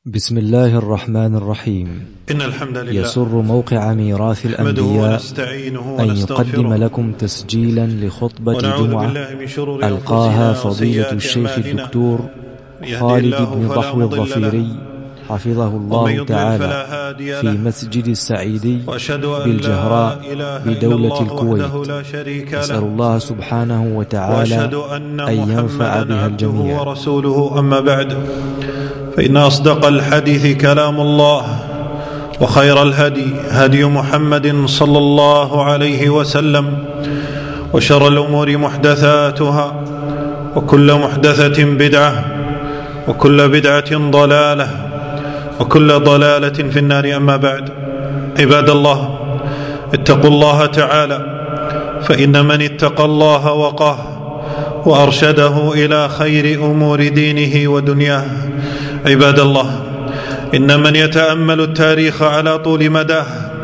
بسم الله الرحمن الرحيم. إن الحمد لله يسر موقع ميراث الأنبياء أن يقدم لكم تسجيلا لخطبة جمعة ألقاها فضيلة الشيخ الدكتور خالد بن ضحو الظفيري حفظه الله تعالى في مسجد السعيدي بالجهراء بدولة الكويت. أسأل الله سبحانه وتعالى أن ينفع بها الجميع. ورسوله أما بعد، فإن أصدق الحديث كلام الله، وخير الهدي هدي محمد صلى الله عليه وسلم، وشر الأمور محدثاتها، وكل محدثة بدعة، وكل بدعة ضلالة، وكل ضلالة في النار. أما بعد، عباد الله، اتقوا الله تعالى، فإن من اتقى الله وقاه وأرشده إلى خير أمور دينه ودنياه. عباد الله، إن من يتأمل التاريخ على طول مداه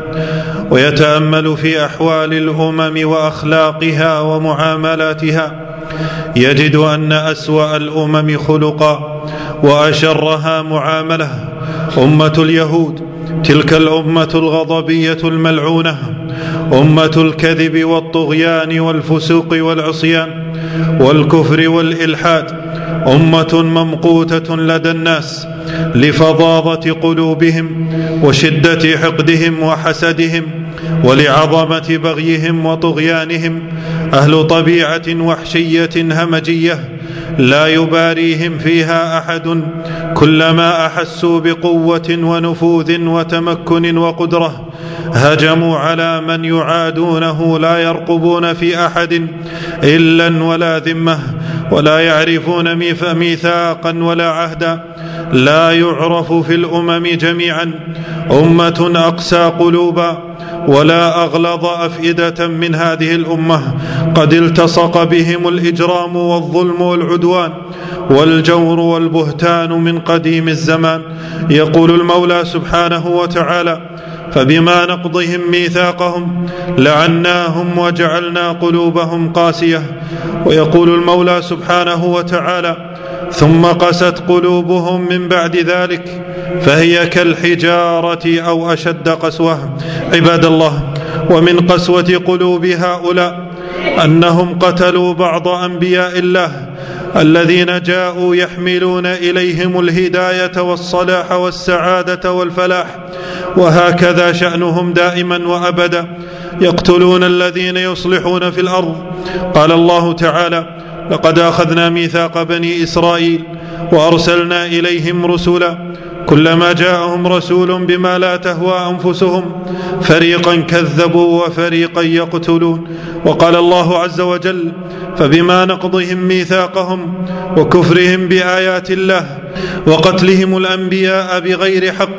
ويتأمل في أحوال الأمم وأخلاقها ومعاملاتها يجد أن أسوأ الأمم خلقا وأشرها معاملة أمة اليهود، تلك الأمة الغضبية الملعونة، أمة الكذب والطغيان والفسوق والعصيان والكفر والإلحاد، أمة ممقوتة لدى الناس لفظاظة قلوبهم وشدة حقدهم وحسدهم ولعظمة بغيهم وطغيانهم، أهل طبيعة وحشية همجية لا يباريهم فيها أحد، كلما أحسوا بقوة ونفوذ وتمكن وقدرة هجموا على من يعادونه، لا يرقبون في أحد إلا ولا ذمة، ولا يعرفون ميثاقا ولا عهدا، لا يعرف في الأمم جميعا أمة أقسى قلوبا ولا أغلظ أفئدة من هذه الأمة. قد التصق بهم الإجرام والظلم والعدوان والجور والبهتان من قديم الزمان. يقول المولى سبحانه وتعالى: فبما نقضهم ميثاقهم لعناهم وجعلنا قلوبهم قاسية. ويقول المولى سبحانه وتعالى: ثم قست قلوبهم من بعد ذلك فهي كالحجارة أو أشد قسوة. عباد الله، ومن قسوة قلوب هؤلاء أنهم قتلوا بعض أنبياء الله الذين جاءوا يحملون إليهم الهداية والصلاح والسعادة والفلاح، وهكذا شأنهم دائما وأبدا، يقتلون الذين يصلحون في الأرض. قال الله تعالى: لقد أخذنا ميثاق بني إسرائيل وأرسلنا إليهم رسلا كلما جاءهم رسول بما لا تهوى أنفسهم فريقا كذبوا وفريقا يقتلون. وقال الله عز وجل: فبما نقضهم ميثاقهم وكفرهم بآيات الله وقتلهم الأنبياء بغير حق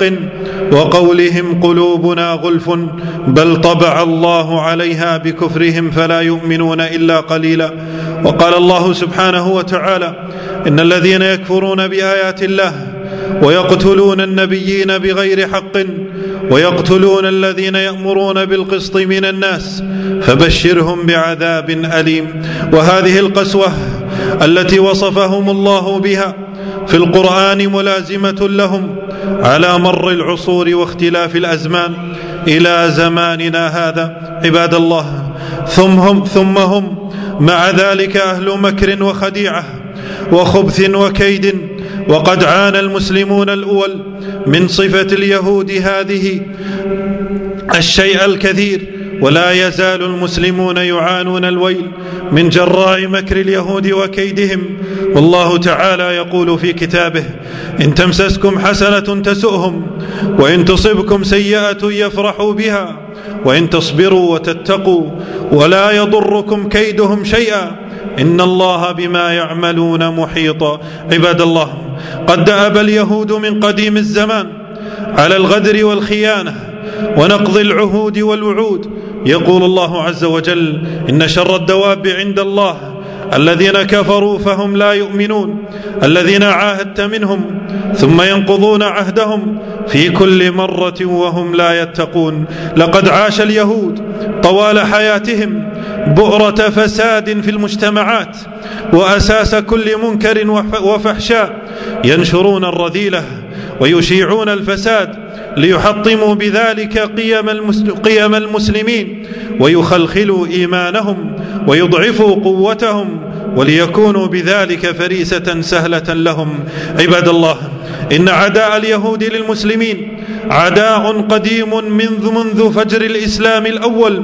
وقولهم قلوبنا غلف بل طبع الله عليها بكفرهم فلا يؤمنون إلا قليلا. وقال الله سبحانه وتعالى: إن الذين يكفرون بآيات الله ويقتلون النبيين بغير حق ويقتلون الذين يأمرون بالقسط من الناس فبشرهم بعذاب أليم. وهذه القسوة التي وصفهم الله بها في القرآن ملازمة لهم على مر العصور واختلاف الأزمان إلى زماننا هذا. عباد الله، ثم هم مع ذلك أهل مكر وخديعة وخبث وكيد. وقد عانى المسلمون الأول من صفة اليهود هذه الشيء الكثير، ولا يزال المسلمون يعانون الويل من جراء مكر اليهود وكيدهم. والله تعالى يقول في كتابه: إن تمسسكم حسنة تسؤهم وإن تصبكم سيئة يفرحوا بها وإن تصبروا وتتقوا ولا يضركم كيدهم شيئا إن الله بما يعملون محيط. عباد الله، قد دأب اليهود من قديم الزمان على الغدر والخيانة ونقض العهود والوعود. يقول الله عز وجل: إن شر الدواب عند الله الذين كفروا فهم لا يؤمنون، الذين عاهدت منهم ثم ينقضون عهدهم في كل مرة وهم لا يتقون. لقد عاش اليهود طوال حياتهم بؤرة فساد في المجتمعات وأساس كل منكر وفحشاء، ينشرون الرذيلة ويشيعون الفساد ليحطموا بذلك قيم المسلمين ويخلخلوا إيمانهم ويضعفوا قوتهم وليكونوا بذلك فريسة سهلة لهم. عباد الله، إن عداء اليهود للمسلمين عداء قديم منذ فجر الإسلام الأول،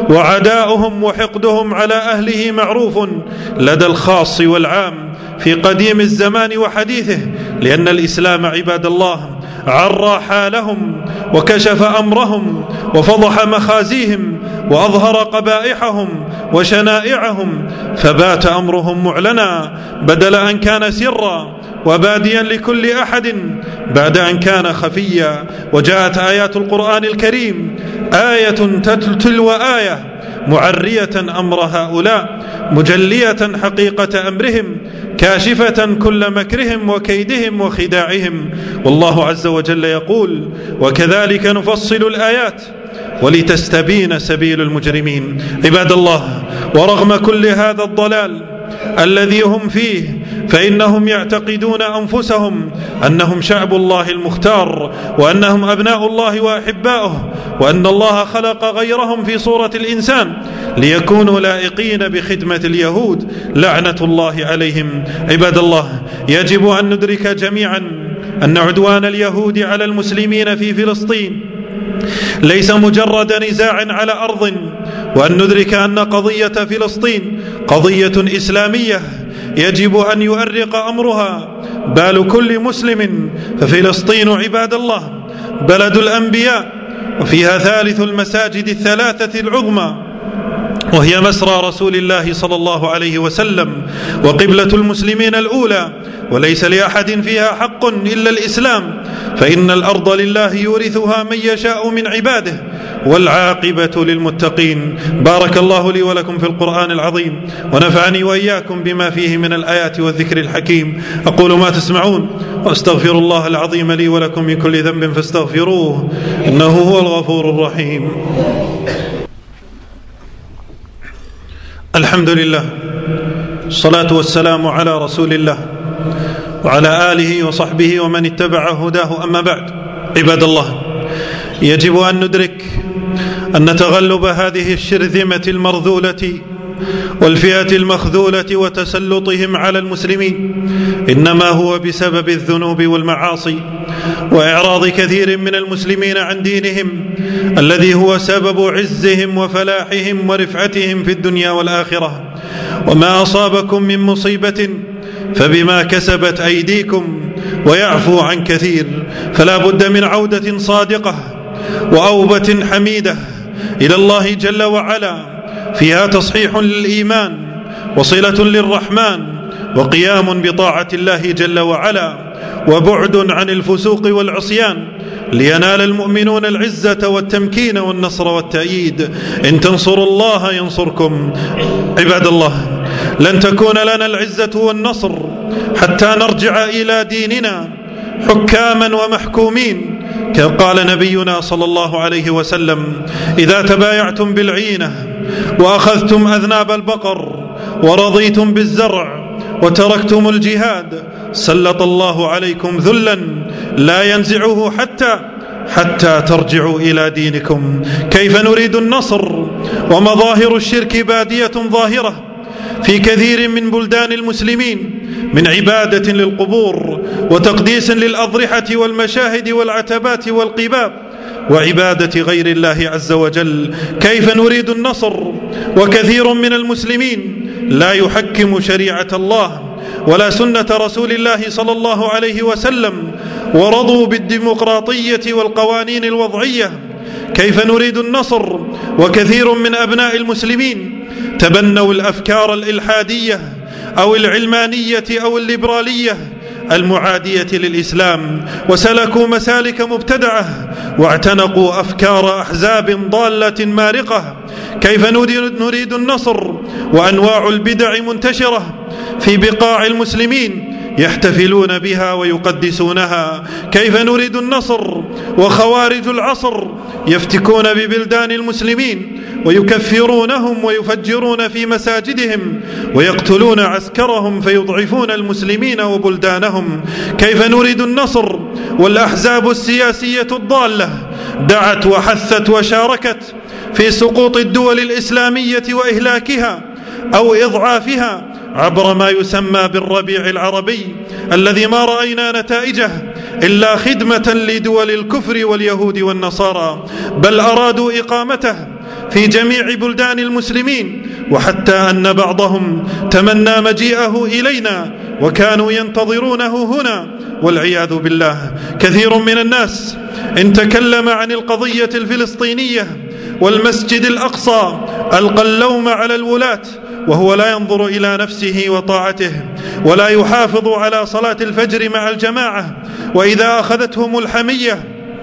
وعداؤهم وحقدهم على أهله معروف لدى الخاص والعام في قديم الزمان وحديثه، لأن الإسلام عباد الله عرى حالهم وكشف أمرهم وفضح مخازيهم وأظهر قبائحهم وشنائعهم، فبات أمرهم معلنا بدل أن كان سرا وباديا لكل أحد بعد أن كان خفيا. وجاءت آيات القرآن الكريم آية تلو آية معرية أمر هؤلاء، مجلية حقيقة أمرهم، كاشفة كل مكرهم وكيدهم وخداعهم. والله عز وجل يقول: وكذلك نفصل الآيات ولتستبين سبيل المجرمين. عباد الله، ورغم كل هذا الضلال الذي هم فيه فإنهم يعتقدون أنفسهم أنهم شعب الله المختار، وأنهم أبناء الله وأحباؤه، وأن الله خلق غيرهم في صورة الإنسان ليكونوا لائقين بخدمة اليهود لعنة الله عليهم. عباد الله، يجب أن ندرك جميعا أن عدوان اليهود على المسلمين في فلسطين ليس مجرد نزاع على أرض، وأن ندرك أن قضية فلسطين قضية إسلامية يجب أن يؤرق أمرها بال كل مسلم. ففلسطين عباد الله بلد الأنبياء، وفيها ثالث المساجد الثلاثة العظمى، وهي مسرى رسول الله صلى الله عليه وسلم وقبلة المسلمين الأولى، وليس لأحد فيها حق إلا الإسلام، فإن الأرض لله يورثها من يشاء من عباده والعاقبة للمتقين. بارك الله لي ولكم في القرآن العظيم، ونفعني وإياكم بما فيه من الآيات والذكر الحكيم. أقول ما تسمعون، وأستغفر الله العظيم لي ولكم من كل ذنب فاستغفروه إنه هو الغفور الرحيم. الحمد لله، الصلاة والسلام على رسول الله وعلى آله وصحبه ومن اتبع هداه، أما بعد. عباد الله، يجب أن ندرك أن تغلب هذه الشرذمة المرذولة والفئة المخذولة وتسلطهم على المسلمين إنما هو بسبب الذنوب والمعاصي وإعراض كثير من المسلمين عن دينهم الذي هو سبب عزهم وفلاحهم ورفعتهم في الدنيا والآخرة. وما أصابكم من مصيبة فبما كسبت أيديكم ويعفو عن كثير، فلا بد من عودة صادقة وأوبة حميدة إلى الله جل وعلا فيها تصحيح للإيمان وصلة للرحمن وقيام بطاعة الله جل وعلا وبعد عن الفسوق والعصيان، لينال المؤمنون العزة والتمكين والنصر والتأييد. إن تنصروا الله ينصركم. عباد الله، لن تكون لنا العزة والنصر حتى نرجع إلى ديننا حكاما ومحكومين، قال نبينا صلى الله عليه وسلم: إذا تبايعتم بالعينة وأخذتم أذناب البقر ورضيتم بالزرع وتركتم الجهاد سلط الله عليكم ذلا لا ينزعه حتى ترجعوا إلى دينكم. كيف نريد النصر ومظاهر الشرك بادية ظاهرة في كثير من بلدان المسلمين من عبادة للقبور وتقديس للأضرحة والمشاهد والعتبات والقباب وعبادة غير الله عز وجل؟ كيف نريد النصر وكثير من المسلمين لا يحكم شريعة الله ولا سنة رسول الله صلى الله عليه وسلم ورضوا بالديمقراطية والقوانين الوضعية؟ كيف نريد النصر وكثير من أبناء المسلمين تبنوا الأفكار الإلحادية أو العلمانية أو الليبرالية المعادية للإسلام وسلكوا مسالك مبتدعة واعتنقوا أفكار أحزاب ضالة مارقة؟ كيف نريد النصر وأنواع البدع منتشرة في بقاع المسلمين يحتفلون بها ويقدسونها. كيف نريد النصر وخوارج العصر يفتكون ببلدان المسلمين ويكفرونهم ويفجرون في مساجدهم ويقتلون عسكرهم فيضعفون المسلمين وبلدانهم؟ كيف نريد النصر والأحزاب السياسية الضالة دعت وحثت وشاركت في سقوط الدول الإسلامية وإهلاكها أو إضعافها عبر ما يسمى بالربيع العربي الذي ما رأينا نتائجه إلا خدمة لدول الكفر واليهود والنصارى، بل أرادوا إقامته في جميع بلدان المسلمين، وحتى أن بعضهم تمنى مجيئه إلينا وكانوا ينتظرونه هنا والعياذ بالله. كثير من الناس إن تكلم عن القضية الفلسطينية والمسجد الأقصى ألقى اللوم على الولاة، وهو لا ينظر إلى نفسه وطاعته ولا يحافظ على صلاة الفجر مع الجماعة. وإذا أخذتهم الحمية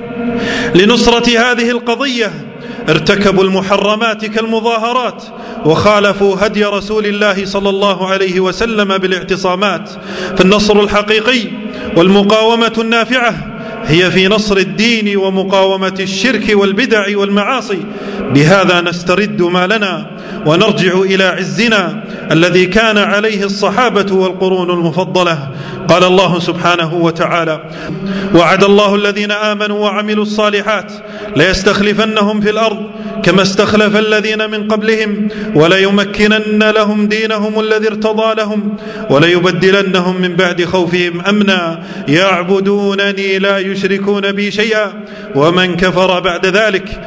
لنصرة هذه القضية ارتكبوا المحرمات كالمظاهرات وخالفوا هدي رسول الله صلى الله عليه وسلم بالاعتصامات. فالنصر الحقيقي والمقاومة النافعة هي في نصر الدين ومقاومة الشرك والبدع والمعاصي. بهذا نسترد ما لنا ونرجع إلى عزنا الذي كان عليه الصحابة والقرون المفضلة. قال الله سبحانه وتعالى: وعد الله الذين آمنوا وعملوا الصالحات ليستخلفنهم في الأرض كما استخلف الذين من قبلهم وليمكنن لهم دينهم الذي ارتضى لهم وليبدلنهم من بعد خوفهم أمنا يعبدونني لا يشركون بي شيئا ومن كفر بعد ذلك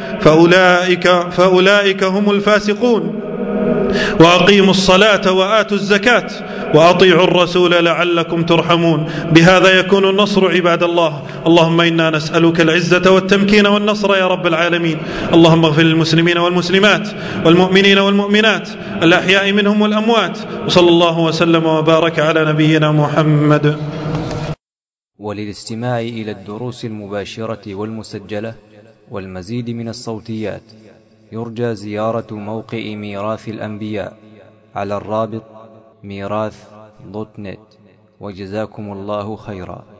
فأولئك هم الفاسقون. وأقيموا الصلاة وآتوا الزكاة وأطيعوا الرسول لعلكم ترحمون. بهذا يكون النصر عباد الله. اللهم إنا نسألك العزة والتمكين والنصر يا رب العالمين. اللهم اغفر للمسلمين والمسلمات والمؤمنين والمؤمنات الأحياء منهم والأموات، وصلى الله وسلم وبارك على نبينا محمد. وللاستماع إلى الدروس المباشرة والمسجلة والمزيد من الصوتيات يرجى زيارة موقع ميراث الأنبياء على الرابط ميراث.net. وجزاكم الله خيرا.